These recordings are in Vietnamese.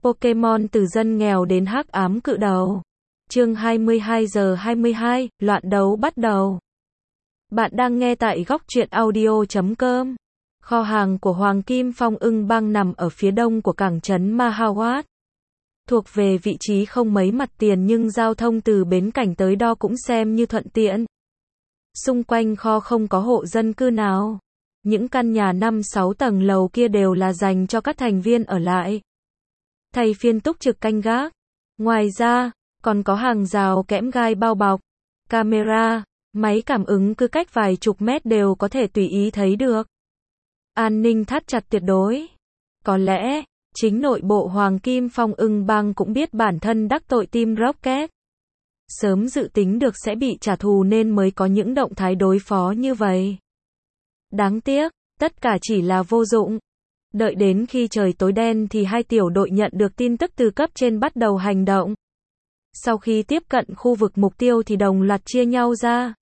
Pokémon từ dân nghèo đến hắc ám cự đầu. Chương 22:22, loạn đấu bắt đầu. Bạn đang nghe tại góc truyện audio.com. Kho hàng của Hoàng Kim Phong Ưng Bang nằm ở phía đông của cảng trấn Mahawat. Thuộc về vị trí không mấy mặt tiền nhưng giao thông từ bến cảnh tới đó cũng xem như thuận tiện. Xung quanh kho không có hộ dân cư nào. Những căn nhà 5-6 tầng lầu kia đều là dành cho các thành viên ở lại. Thay phiên túc trực canh gác. Ngoài ra, còn có hàng rào kẽm gai bao bọc, camera, máy cảm ứng cứ cách vài chục mét đều có thể tùy ý thấy được. An ninh thắt chặt tuyệt đối. Có lẽ, chính nội bộ Hoàng Kim Phong Ưng Bang cũng biết bản thân đắc tội Team Rocket. Sớm dự tính được sẽ bị trả thù nên mới có những động thái đối phó như vậy. Đáng tiếc, tất cả chỉ là vô dụng. Đợi đến khi trời tối đen thì hai tiểu đội nhận được tin tức từ cấp trên bắt đầu hành động. Sau khi tiếp cận khu vực mục tiêu thì đồng loạt chia nhau ra.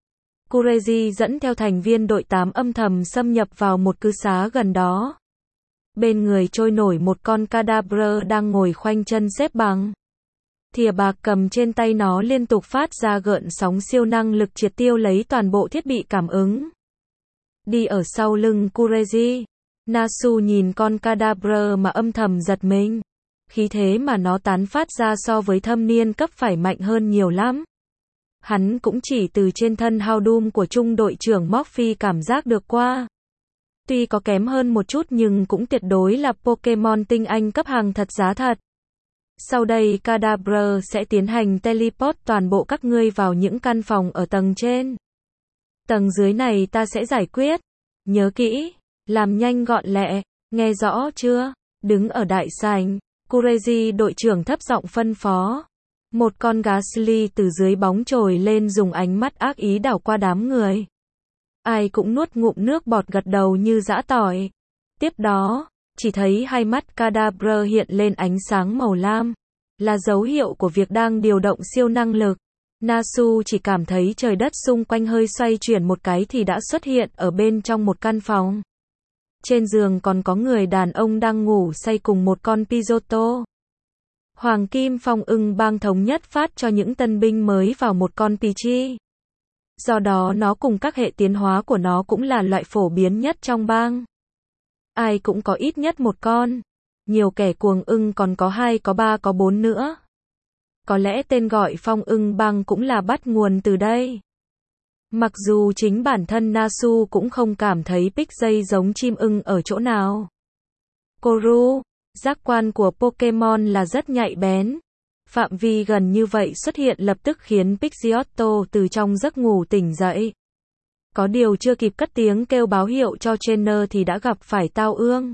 Kureji dẫn theo thành viên đội 8 âm thầm xâm nhập vào một cư xá gần đó. Bên người trôi nổi một con Kadabra đang ngồi khoanh chân xếp bằng. Thìa bạc cầm trên tay nó liên tục phát ra gợn sóng siêu năng lực triệt tiêu lấy toàn bộ thiết bị cảm ứng. Đi ở sau lưng Kureji, Nasu nhìn con Kadabra mà âm thầm giật mình. Khí thế mà nó tán phát ra so với thâm niên cấp phải mạnh hơn nhiều lắm. Hắn cũng chỉ từ trên thân Houndoom của trung đội trưởng Morphe cảm giác được qua. Tuy có kém hơn một chút nhưng cũng tuyệt đối là Pokémon tinh anh cấp hàng thật giá thật. Sau đây Kadabra sẽ tiến hành teleport toàn bộ các ngươi vào những căn phòng ở tầng trên. Tầng dưới này ta sẽ giải quyết. Nhớ kỹ, làm nhanh gọn lẹ, nghe rõ chưa? Đứng ở đại sảnh, Kureji đội trưởng thấp giọng phân phó. Một con Gastly từ dưới bóng trồi lên dùng ánh mắt ác ý đảo qua đám người. Ai cũng nuốt ngụm nước bọt gật đầu như giã tỏi. Tiếp đó, chỉ thấy hai mắt Kadabra hiện lên ánh sáng màu lam. Là dấu hiệu của việc đang điều động siêu năng lực. Nasu chỉ cảm thấy trời đất xung quanh hơi xoay chuyển một cái thì đã xuất hiện ở bên trong một căn phòng. Trên giường còn có người đàn ông đang ngủ say cùng một con Pidgeotto. Hoàng Kim Phong Ưng Bang thống nhất phát cho những tân binh mới vào một con Pidgey. Do đó nó cùng các hệ tiến hóa của nó cũng là loại phổ biến nhất trong bang. Ai cũng có ít nhất một con. Nhiều kẻ cuồng ưng còn có 2, có 3, có 4 nữa. Có lẽ tên gọi Phong Ưng Bang cũng là bắt nguồn từ đây. Mặc dù chính bản thân Nasu cũng không cảm thấy Pidgey giống chim ưng ở chỗ nào. Koru, giác quan của Pokemon là rất nhạy bén. Phạm vi gần như vậy xuất hiện lập tức khiến Pidgeotto từ trong giấc ngủ tỉnh dậy. Có điều chưa kịp cất tiếng kêu báo hiệu cho trainer thì đã gặp phải tao ương.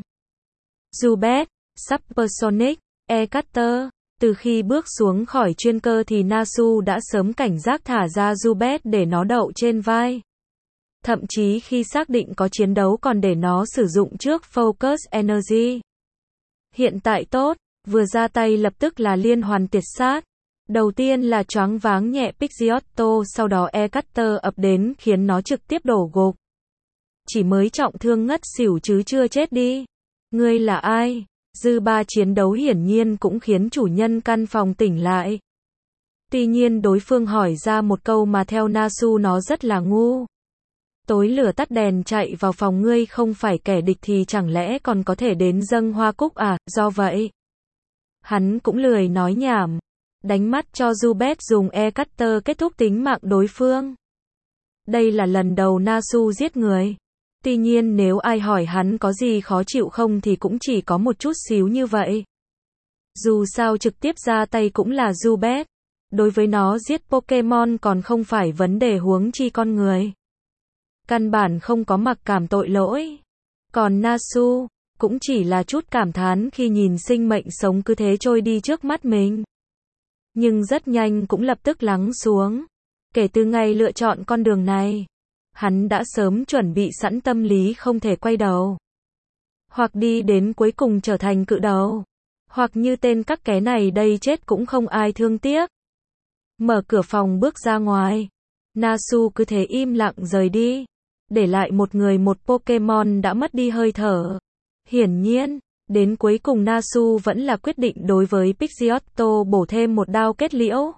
Zubat, Supersonic, E-Cutter. Từ khi bước xuống khỏi chuyên cơ thì Nasu đã sớm cảnh giác thả ra Zubat để nó đậu trên vai. Thậm chí khi xác định có chiến đấu còn để nó sử dụng trước Focus Energy. Hiện tại tốt, vừa ra tay lập tức là liên hoàn tiệt sát. Đầu tiên là choáng váng nhẹ Pidgeotto, sau đó E-Cutter ập đến khiến nó trực tiếp đổ gục. Chỉ mới trọng thương ngất xỉu chứ chưa chết đi. Ngươi là ai? Dư ba chiến đấu hiển nhiên cũng khiến chủ nhân căn phòng tỉnh lại. Tuy nhiên đối phương hỏi ra một câu mà theo Nasu nó rất là ngu. Tối lửa tắt đèn chạy vào phòng ngươi không phải kẻ địch thì chẳng lẽ còn có thể đến dâng hoa cúc à, do vậy. Hắn cũng lười nói nhảm. Đánh mắt cho Zubat dùng E-Cutter kết thúc tính mạng đối phương. Đây là lần đầu Nasu giết người. Tuy nhiên nếu ai hỏi hắn có gì khó chịu không thì cũng chỉ có một chút xíu như vậy. Dù sao trực tiếp ra tay cũng là Zubat. Đối với nó giết Pokemon còn không phải vấn đề huống chi con người. Căn bản không có mặc cảm tội lỗi. Còn Nasu, cũng chỉ là chút cảm thán khi nhìn sinh mệnh sống cứ thế trôi đi trước mắt mình. Nhưng rất nhanh cũng lập tức lắng xuống. Kể từ ngày lựa chọn con đường này, hắn đã sớm chuẩn bị sẵn tâm lý không thể quay đầu. Hoặc đi đến cuối cùng trở thành cự đầu. Hoặc như tên các ké này đây chết cũng không ai thương tiếc. Mở cửa phòng bước ra ngoài. Nasu cứ thế im lặng rời đi. Để lại một người một Pokemon đã mất đi hơi thở. Hiển nhiên, Đến cuối cùng Nasu vẫn là quyết định đối với Pidgeotto bổ thêm một đao kết liễu.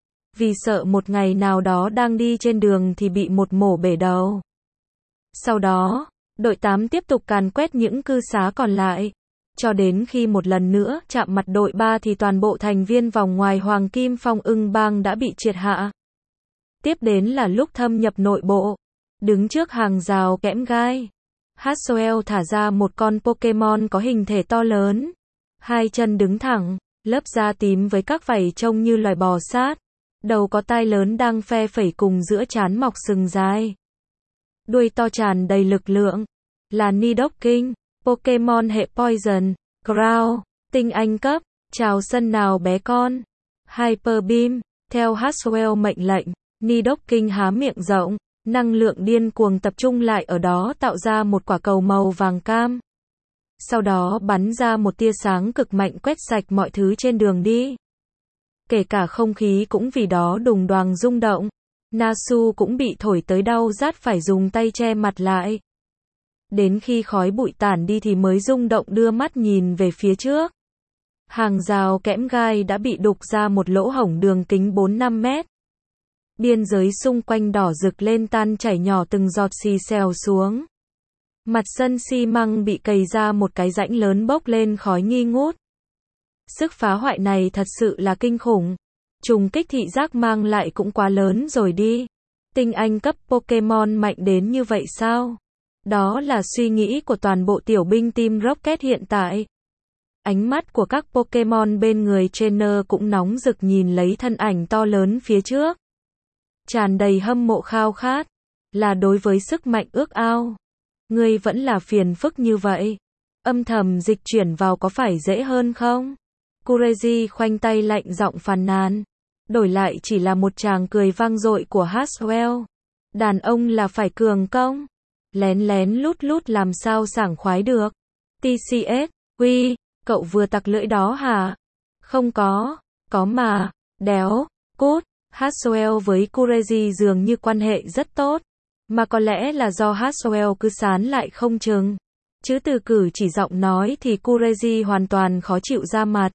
Vì sợ một ngày nào đó đang đi trên đường thì bị một mổ bể đầu. Sau đó, đội 8 tiếp tục càn quét những cư xá còn lại. Cho đến khi một lần nữa chạm mặt đội 3 thì toàn bộ thành viên vòng ngoài Hoàng Kim Phong Ưng Bang đã bị triệt hạ. Tiếp đến là lúc thâm nhập nội bộ. Đứng trước hàng rào kẽm gai, Haxorel thả ra một con Pokemon có hình thể to lớn. Hai chân đứng thẳng, lớp da tím với các vảy trông như loài bò sát. Đầu có tai lớn đang phe phẩy cùng giữa trán mọc sừng dài. Đuôi to tràn đầy lực lượng. Là Nidoking, Pokemon hệ Poison, Growl, tinh anh cấp, chào sân nào bé con. Hyper Beam, theo Haxorel mệnh lệnh, Nidoking há miệng rộng, năng lượng điên cuồng tập trung lại ở đó tạo ra một quả cầu màu vàng cam. Sau đó bắn ra một tia sáng cực mạnh quét sạch mọi thứ trên đường đi. Kể cả không khí cũng vì đó đùng đoàng rung động. Nasu cũng bị thổi tới đau rát phải dùng tay che mặt lại. Đến khi khói bụi tản đi thì mới rung động đưa mắt nhìn về phía trước. Hàng rào kẽm gai đã bị đục ra một lỗ hổng đường kính 4-5 mét. Biên giới xung quanh đỏ rực lên tan chảy nhỏ từng giọt xì xèo xuống. Mặt sân xi măng bị cày ra một cái rãnh lớn bốc lên khói nghi ngút. Sức phá hoại này thật sự là kinh khủng. Trùng kích thị giác mang lại cũng quá lớn rồi đi. Tinh anh cấp Pokemon mạnh đến như vậy sao? Đó là suy nghĩ của toàn bộ tiểu binh Team Rocket hiện tại. Ánh mắt của các Pokemon bên người trainer cũng nóng rực nhìn lấy thân ảnh to lớn phía trước. Tràn đầy hâm mộ khao khát. Là đối với sức mạnh ước ao. Ngươi vẫn là phiền phức như vậy. Âm thầm dịch chuyển vào có phải dễ hơn không? Kureji khoanh tay lạnh giọng phàn nàn. Đổi lại chỉ là một tràng cười vang dội của Haxorel. Đàn ông là phải cường công. Lén lén lút lút làm sao sảng khoái được. TCS, Huy, cậu vừa tặc lưỡi đó hả? Không có mà, đéo, cút. Haxorel với Kureji dường như quan hệ rất tốt. Mà có lẽ là do Haxorel cứ sán lại không chừng. Chứ từ cử chỉ giọng nói thì Kureji hoàn toàn khó chịu ra mặt.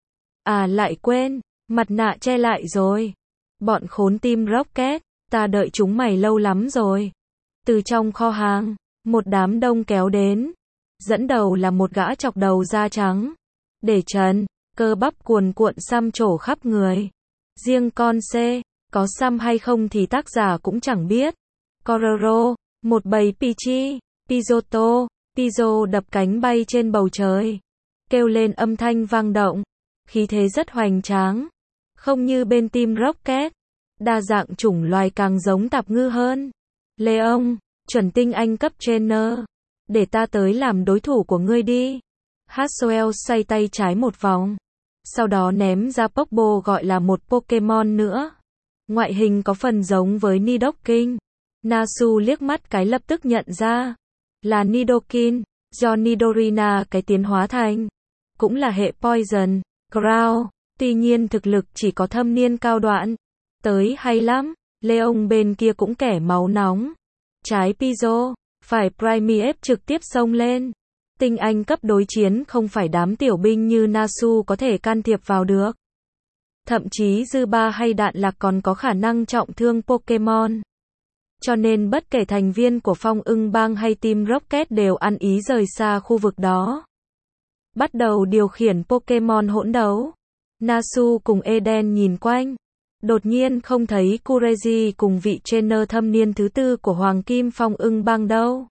À lại quên, mặt nạ che lại rồi. Bọn khốn Team Rocket, ta đợi chúng mày lâu lắm rồi. Từ trong kho hàng, một đám đông kéo đến. Dẫn đầu là một gã chọc đầu da trắng. Để trần, cơ bắp cuồn cuộn xăm trổ khắp người. Riêng con C, có xăm hay không thì tác giả cũng chẳng biết. Kororo, một bầy Pichi, Pidgeotto, Pidgeot đập cánh bay trên bầu trời. Kêu lên âm thanh vang động. Khí thế rất hoành tráng. Không như bên Team Rocket. Đa dạng chủng loài càng giống tạp ngư hơn. Leon, chuẩn tinh anh cấp trainer. Để ta tới làm đối thủ của ngươi đi. Haxorel xoay tay trái một vòng. Sau đó ném ra Pokeball gọi là một Pokemon nữa. Ngoại hình có phần giống với Nidoking. Nasu liếc mắt cái lập tức nhận ra. Là Nidoking, do Nidorina cái tiến hóa thành. Cũng là hệ Poison, Growl. Tuy nhiên thực lực chỉ có thâm niên cao đoạn. Tới hay lắm. Leon bên kia cũng kẻ máu nóng. Trái Pidgeot, phải Primeape trực tiếp xông lên. Tinh anh cấp đối chiến không phải đám tiểu binh như Nasu có thể can thiệp vào được. Thậm chí dư ba hay đạn lạc còn có khả năng trọng thương Pokemon. Cho nên bất kể thành viên của Phong Ưng Bang hay Team Rocket đều ăn ý rời xa khu vực đó. Bắt đầu điều khiển Pokemon hỗn đấu. Nasu cùng Eden nhìn quanh. Đột nhiên không thấy Kureji cùng vị trainer thâm niên thứ 4 của Hoàng Kim Phong Ưng Bang đâu.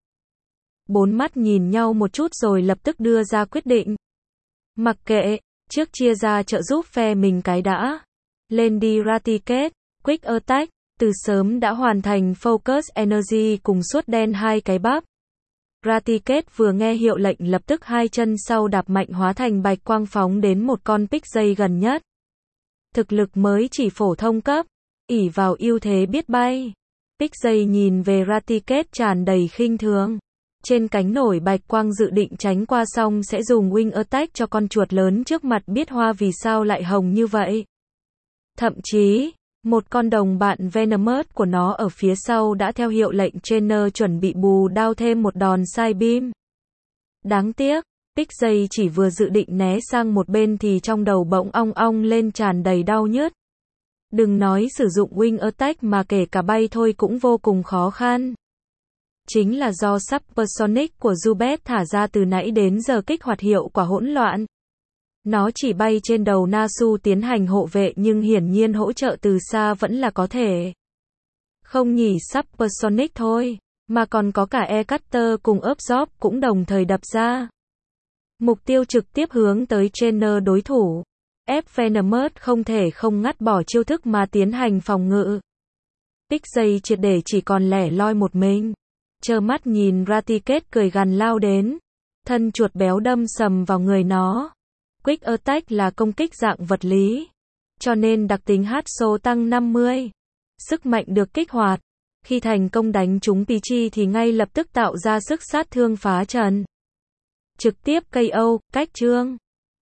Bốn mắt nhìn nhau một chút rồi lập tức đưa ra quyết định. Mặc kệ, trước chia ra trợ giúp phe mình cái đã. Lên đi Raticate, Quick Attack, từ sớm đã hoàn thành Focus Energy cùng suốt đen hai cái bắp. Raticate vừa nghe hiệu lệnh lập tức hai chân sau đạp mạnh hóa thành bạch quang phóng đến một con Pidgey gần nhất. Thực lực mới chỉ phổ thông cấp, ỷ vào ưu thế biết bay. Pidgey nhìn về Raticate tràn đầy khinh thường. Trên cánh nổi bạch quang dự định tránh qua xong sẽ dùng Wing Attack cho con chuột lớn trước mặt biết hoa vì sao lại hồng như vậy. Thậm chí, một con đồng bạn Venomous của nó ở phía sau đã theo hiệu lệnh trainer chuẩn bị bù đao thêm một đòn Psybeam. Đáng tiếc, Pixay chỉ vừa dự định né sang một bên thì trong đầu bỗng ong ong lên tràn đầy đau nhức. Đừng nói sử dụng Wing Attack mà kể cả bay thôi cũng vô cùng khó khăn. Chính là do Supersonic của Zubat thả ra từ nãy đến giờ kích hoạt hiệu quả hỗn loạn. Nó chỉ bay trên đầu Nasu tiến hành hộ vệ nhưng hiển nhiên hỗ trợ từ xa vẫn là có thể. Không nhỉ, Supersonic thôi, mà còn có cả E-Cutter cùng Absorb cũng đồng thời đập ra. Mục tiêu trực tiếp hướng tới trainer đối thủ. Venomous không thể không ngắt bỏ chiêu thức mà tiến hành phòng ngự. Pixay triệt để chỉ còn lẻ loi một mình. Trơ mắt nhìn Raticate cười gằn lao đến. Thân chuột béo đâm sầm vào người nó. Quick Attack là công kích dạng vật lý. Cho nên đặc tính hát số tăng 50. Sức mạnh được kích hoạt. Khi thành công đánh trúng Pichi thì ngay lập tức tạo ra sức sát thương phá trần. Trực tiếp KO, cách chương.